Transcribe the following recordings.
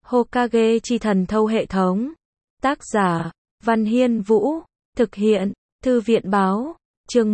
Hokage chi thần thâu hệ thống. Tác giả, Văn Hiên Vũ. Thực hiện, Thư viện báo. Chương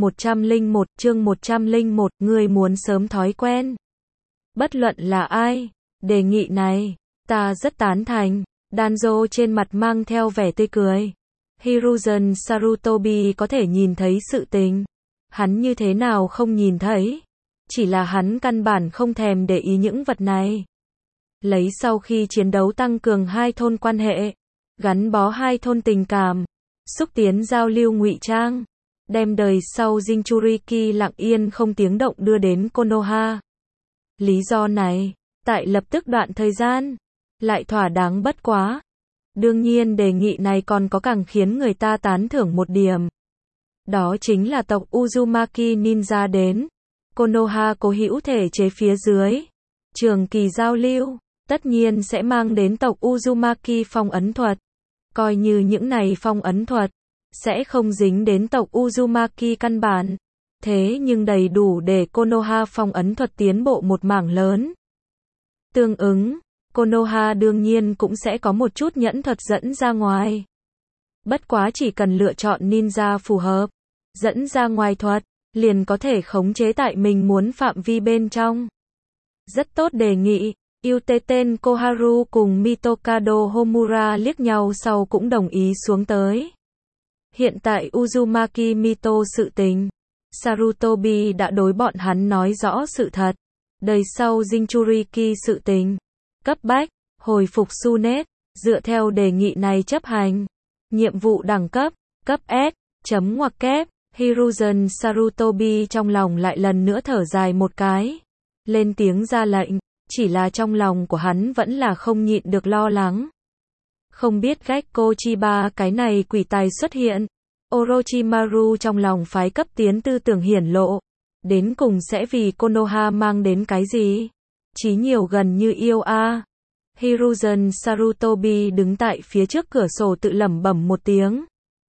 101, ngươi muốn sớm thói quen. Bất luận là ai, đề nghị này, ta rất tán thành. Danzo trên mặt mang theo vẻ tươi cười. Hiruzen Sarutobi có thể nhìn thấy sự tình. Hắn như thế nào không nhìn thấy? Chỉ là hắn căn bản không thèm để ý những vật này. Lấy sau khi chiến đấu tăng cường hai thôn quan hệ, gắn bó hai thôn tình cảm, xúc tiến giao lưu ngụy trang, đem đời sau Jinchuriki lặng yên không tiếng động đưa đến Konoha. Lý do này, tại lập tức đoạn thời gian, lại thỏa đáng bất quá. Đương nhiên đề nghị này còn có càng khiến người ta tán thưởng một điểm. Đó chính là tộc Uzumaki Ninja đến Konoha cố hữu thể chế phía dưới. Trường kỳ giao lưu, tất nhiên sẽ mang đến tộc Uzumaki phong ấn thuật. Coi như những này phong ấn thuật, sẽ không dính đến tộc Uzumaki căn bản. Thế nhưng đầy đủ để Konoha phong ấn thuật tiến bộ một mảng lớn. Tương ứng, Konoha đương nhiên cũng sẽ có một chút nhẫn thuật dẫn ra ngoài. Bất quá chỉ cần lựa chọn ninja phù hợp, dẫn ra ngoài thuật, liền có thể khống chế tại mình muốn phạm vi bên trong. Rất tốt đề nghị. Uteten Koharu cùng Mitokado Homura liếc nhau sau cũng đồng ý xuống tới. Hiện tại Uzumaki Mito sự tình, Sarutobi đã đối bọn hắn nói rõ sự thật. Đời sau Jinchuriki sự tình, cấp bách, hồi phục Tsunet, dựa theo đề nghị này chấp hành. Nhiệm vụ đẳng cấp, cấp S, chấm ngoặc kép, Hiruzen Sarutobi trong lòng lại lần nữa thở dài một cái. Lên tiếng ra lệnh, chỉ là trong lòng của hắn vẫn là không nhịn được lo lắng. Không biết Gekko Chiba cái này quỷ tài xuất hiện, Orochimaru trong lòng phái cấp tiến tư tưởng hiển lộ. Đến cùng sẽ vì Konoha mang đến cái gì? Chí nhiều gần như yêu a. Hiruzen Sarutobi đứng tại phía trước cửa sổ tự lẩm bẩm một tiếng.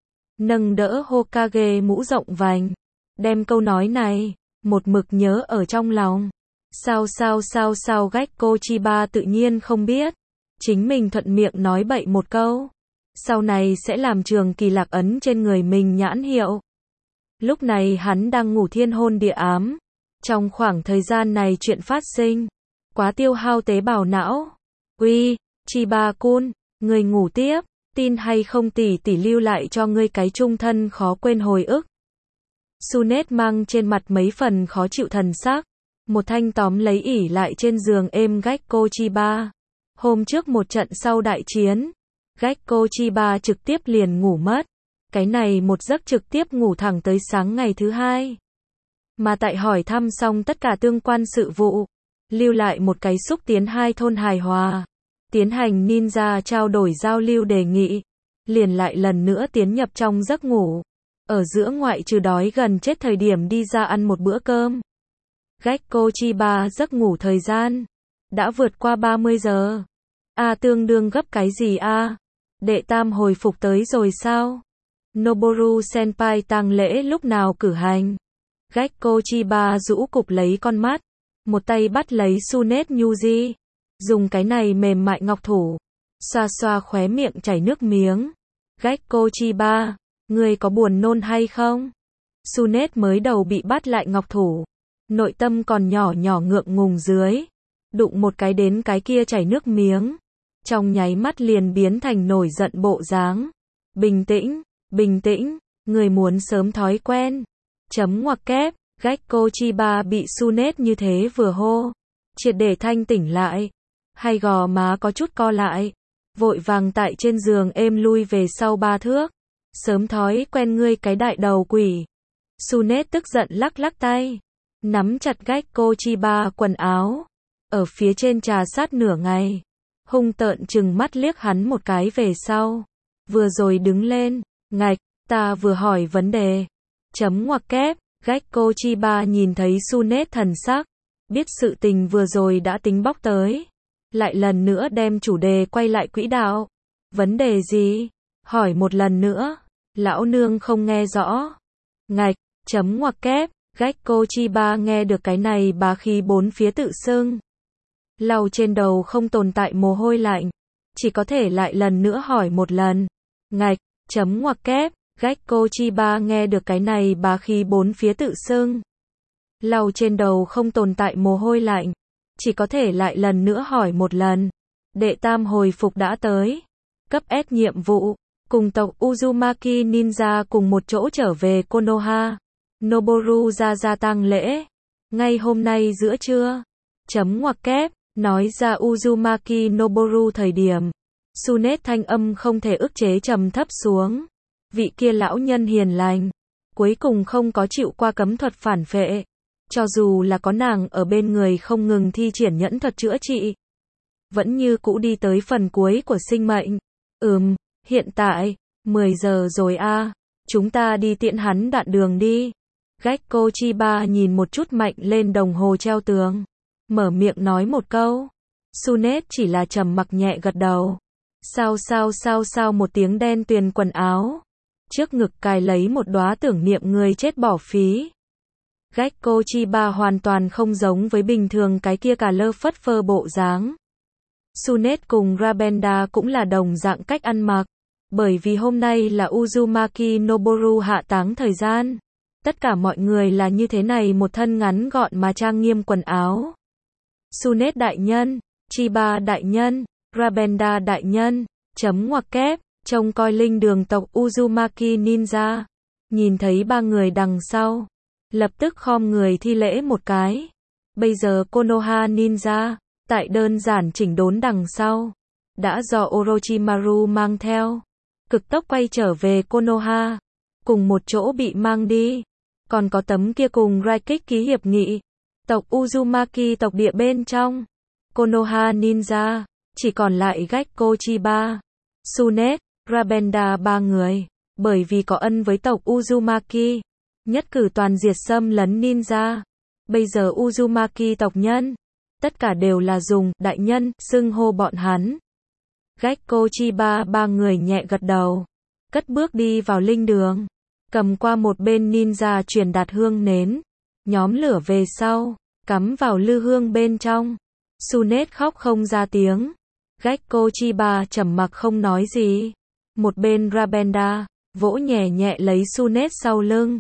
Nâng đỡ Hokage mũ rộng vành. Đem câu nói này, một mực nhớ ở trong lòng. Sao Gekko Chiba tự nhiên không biết. Chính mình thuận miệng nói bậy một câu. Sau này sẽ làm trường kỳ lạc ấn trên người mình nhãn hiệu. Lúc này hắn đang ngủ thiên hôn địa ám. Trong khoảng thời gian này chuyện phát sinh, quá tiêu hao tế bào não. Uy, Chiba-kun, người ngủ tiếp, tin hay không tỷ tỷ lưu lại cho ngươi cái chung thân khó quên hồi ức. Tsunet mang trên mặt mấy phần khó chịu thần sắc. Một thanh tóm lấy ỉ lại trên giường êm Gekko Chiba. Hôm trước một trận sau đại chiến, Gekko Chiba trực tiếp liền ngủ mất. Cái này một giấc trực tiếp ngủ thẳng tới sáng ngày thứ hai. Mà tại hỏi thăm xong tất cả tương quan sự vụ, lưu lại một cái xúc tiến hai thôn hài hòa, tiến hành ninja trao đổi giao lưu đề nghị, liền lại lần nữa tiến nhập trong giấc ngủ. Ở giữa ngoại trừ đói gần chết thời điểm đi ra ăn một bữa cơm. Gekko Chiba giấc ngủ thời gian đã vượt qua 30 giờ. Tương đương gấp cái gì a? Đệ tam hồi phục tới rồi sao? Noboru Senpai tang lễ lúc nào cử hành? Gekko Chiba rũ cụp lấy con mắt, một tay bắt lấy Tsunet Yuji, dùng cái này mềm mại ngọc thủ, xoa xoa khóe miệng chảy nước miếng. Gekko Chiba, ngươi có buồn nôn hay không? Tsunet mới đầu bị bắt lại ngọc thủ, nội tâm còn nhỏ nhỏ ngượng ngùng dưới, đụng một cái đến cái kia chảy nước miếng, trong nháy mắt liền biến thành nổi giận bộ dáng. Bình tĩnh, người muốn sớm thói quen. Chấm ngoặc kép, Gekko Chiba bị Tsunet như thế vừa hô, triệt để thanh tỉnh lại, hai gò má có chút co lại, vội vàng tại trên giường êm lui về sau 3 thước. Sớm thói quen ngươi cái đại đầu quỷ. Tsunet tức giận lắc lắc tay, nắm chặt Gekko Chiba quần áo, ở phía trên trà sát nửa ngày, hung tợn chừng mắt liếc hắn một cái về sau, vừa rồi đứng lên, ngạch, ta vừa hỏi vấn đề. Chấm ngoặc kép, Gekko Chiba nhìn thấy Tsunet thần sắc, biết sự tình vừa rồi đã tính bóc tới, lại lần nữa đem chủ đề quay lại quỹ đạo. Vấn đề gì? Hỏi một lần nữa. Lão nương không nghe rõ. Ngạch, chấm ngoặc kép, Gekko Chiba nghe được cái này bá khí bốn phía tự xưng. Lau trên đầu không tồn tại mồ hôi lạnh, chỉ có thể lại lần nữa hỏi một lần. Ngạch, chấm ngoặc kép, Gekko Chiba nghe được cái này bá khí bốn phía tự xưng. Lau trên đầu không tồn tại mồ hôi lạnh, chỉ có thể lại lần nữa hỏi một lần. Đệ tam hồi phục đã tới. Cấp S nhiệm vụ, cùng tộc Uzumaki Ninja cùng một chỗ trở về Konoha. Noboru ra gia tang lễ. Ngay hôm nay giữa trưa. Chấm ngoặc kép, nói ra Uzumaki Noboru thời điểm. Tsunade thanh âm không thể ức chế trầm thấp xuống. Vị kia lão nhân hiền lành, cuối cùng không có chịu qua cấm thuật phản phệ. Cho dù là có nàng ở bên người không ngừng thi triển nhẫn thuật chữa trị, vẫn như cũ đi tới phần cuối của sinh mệnh. Hiện tại, 10 giờ rồi a, chúng ta đi tiễn hắn đoạn đường đi. Gekko Chiba nhìn một chút mạnh lên đồng hồ treo tường, mở miệng nói một câu. Tsunade chỉ là trầm mặc nhẹ gật đầu. Sao một tiếng đen tuyền quần áo. Trước ngực cài lấy một đóa tưởng niệm người chết bỏ phí. Gekko Chiba hoàn toàn không giống với bình thường cái kia cả lơ phất phơ bộ dáng. Tsunade cùng Rabenda cũng là đồng dạng cách ăn mặc. Bởi vì hôm nay là Uzumaki Noboru hạ táng thời gian. Tất cả mọi người là như thế này, một thân ngắn gọn mà trang nghiêm quần áo. Tsunade đại nhân, Chiba đại nhân, Rabenda đại nhân, chấm ngoặc kép, trông coi linh đường tộc Uzumaki Ninja. Nhìn thấy ba người đằng sau, lập tức khom người thi lễ một cái. Bây giờ Konoha Ninja, tại đơn giản chỉnh đốn đằng sau, đã do Orochimaru mang theo, cực tốc quay trở về Konoha, cùng một chỗ bị mang đi. Còn có tấm kia cùng Raikik ký hiệp nghị, tộc Uzumaki tộc địa bên trong, Konoha Ninja, chỉ còn lại Gekko Chiba, Tsunade, Rabenda ba người, bởi vì có ân với tộc Uzumaki, nhất cử toàn diệt xâm lấn ninja. Bây giờ Uzumaki tộc nhân, tất cả đều là dùng đại nhân xưng hô bọn hắn. Gekko Chiba ba người nhẹ gật đầu, cất bước đi vào linh đường, cầm qua một bên ninja truyền đạt hương nến, nhóm lửa về sau, cắm vào lư hương bên trong. Tsunade khóc không ra tiếng. Gekko Chiba trầm mặc không nói gì. Một bên Rabenda vỗ nhẹ nhẹ lấy Tsunade sau lưng.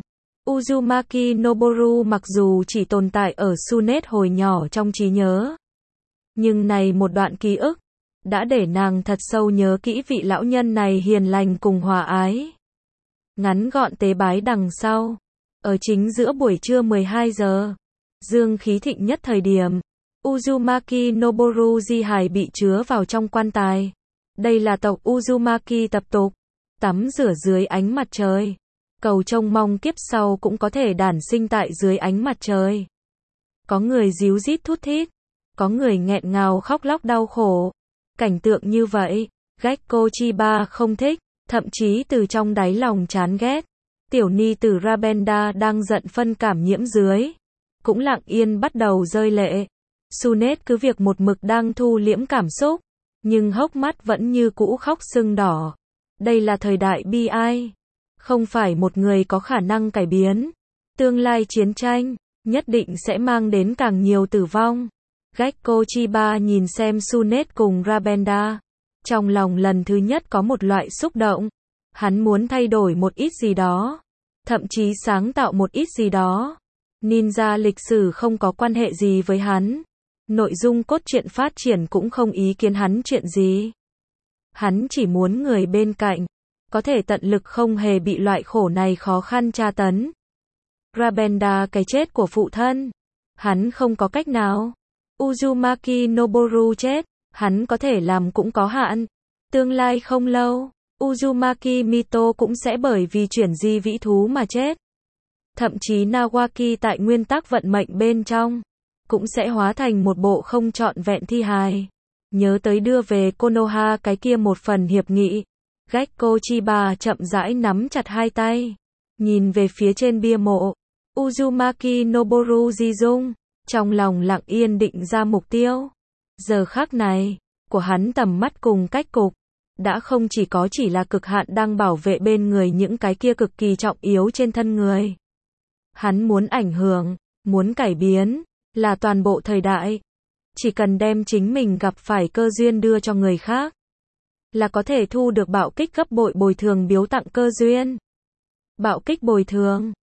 Uzumaki Noboru mặc dù chỉ tồn tại ở Tsunade hồi nhỏ trong trí nhớ, nhưng này một đoạn ký ức đã để nàng thật sâu nhớ kỹ vị lão nhân này hiền lành cùng hòa ái. Ngắn gọn tế bái đằng sau, ở chính giữa buổi trưa 12 giờ, dương khí thịnh nhất thời điểm, Uzumaki Noboru di hài bị chứa vào trong quan tài. Đây là tộc Uzumaki tập tục, tắm rửa dưới ánh mặt trời, cầu trông mong kiếp sau cũng có thể đản sinh tại dưới ánh mặt trời. Có người ríu rít thút thít, có người nghẹn ngào khóc lóc đau khổ. Cảnh tượng như vậy, Gekko Chiba không thích, thậm chí từ trong đáy lòng chán ghét. Tiểu ni tử Rabenda đang giận phân cảm nhiễm dưới, cũng lặng yên bắt đầu rơi lệ. Tsunade cứ việc một mực đang thu liễm cảm xúc, nhưng hốc mắt vẫn như cũ khóc sưng đỏ. Đây là thời đại bi ai, không phải một người có khả năng cải biến. Tương lai chiến tranh nhất định sẽ mang đến càng nhiều tử vong. Gekko Chiba nhìn xem Tsunade cùng Rabenda, trong lòng lần thứ nhất có một loại xúc động. Hắn muốn thay đổi một ít gì đó, thậm chí sáng tạo một ít gì đó. Ninja lịch sử không có quan hệ gì với hắn. Nội dung cốt truyện phát triển cũng không ý kiến hắn chuyện gì. Hắn chỉ muốn người bên cạnh có thể tận lực không hề bị loại khổ này khó khăn tra tấn. Rabenda cái chết của phụ thân, hắn không có cách nào. Uzumaki Noboru chết, hắn có thể làm cũng có hạn. Tương lai không lâu, Uzumaki Mito cũng sẽ bởi vì chuyển di vĩ thú mà chết. Thậm chí Nawaki tại nguyên tắc vận mệnh bên trong cũng sẽ hóa thành một bộ không trọn vẹn thi hài. Nhớ tới đưa về Konoha cái kia một phần hiệp nghị, Gekko Chiba chậm rãi nắm chặt hai tay, nhìn về phía trên bia mộ Uzumaki Noboru di dung, trong lòng lặng yên định ra mục tiêu. Giờ khắc này, của hắn tầm mắt cùng cách cục đã không chỉ là cực hạn đang bảo vệ bên người những cái kia cực kỳ trọng yếu trên thân người. Hắn muốn ảnh hưởng, muốn cải biến, là toàn bộ thời đại. Chỉ cần đem chính mình gặp phải cơ duyên đưa cho người khác, là có thể thu được bạo kích gấp bội bồi thường biếu tặng cơ duyên. Bạo kích bồi thường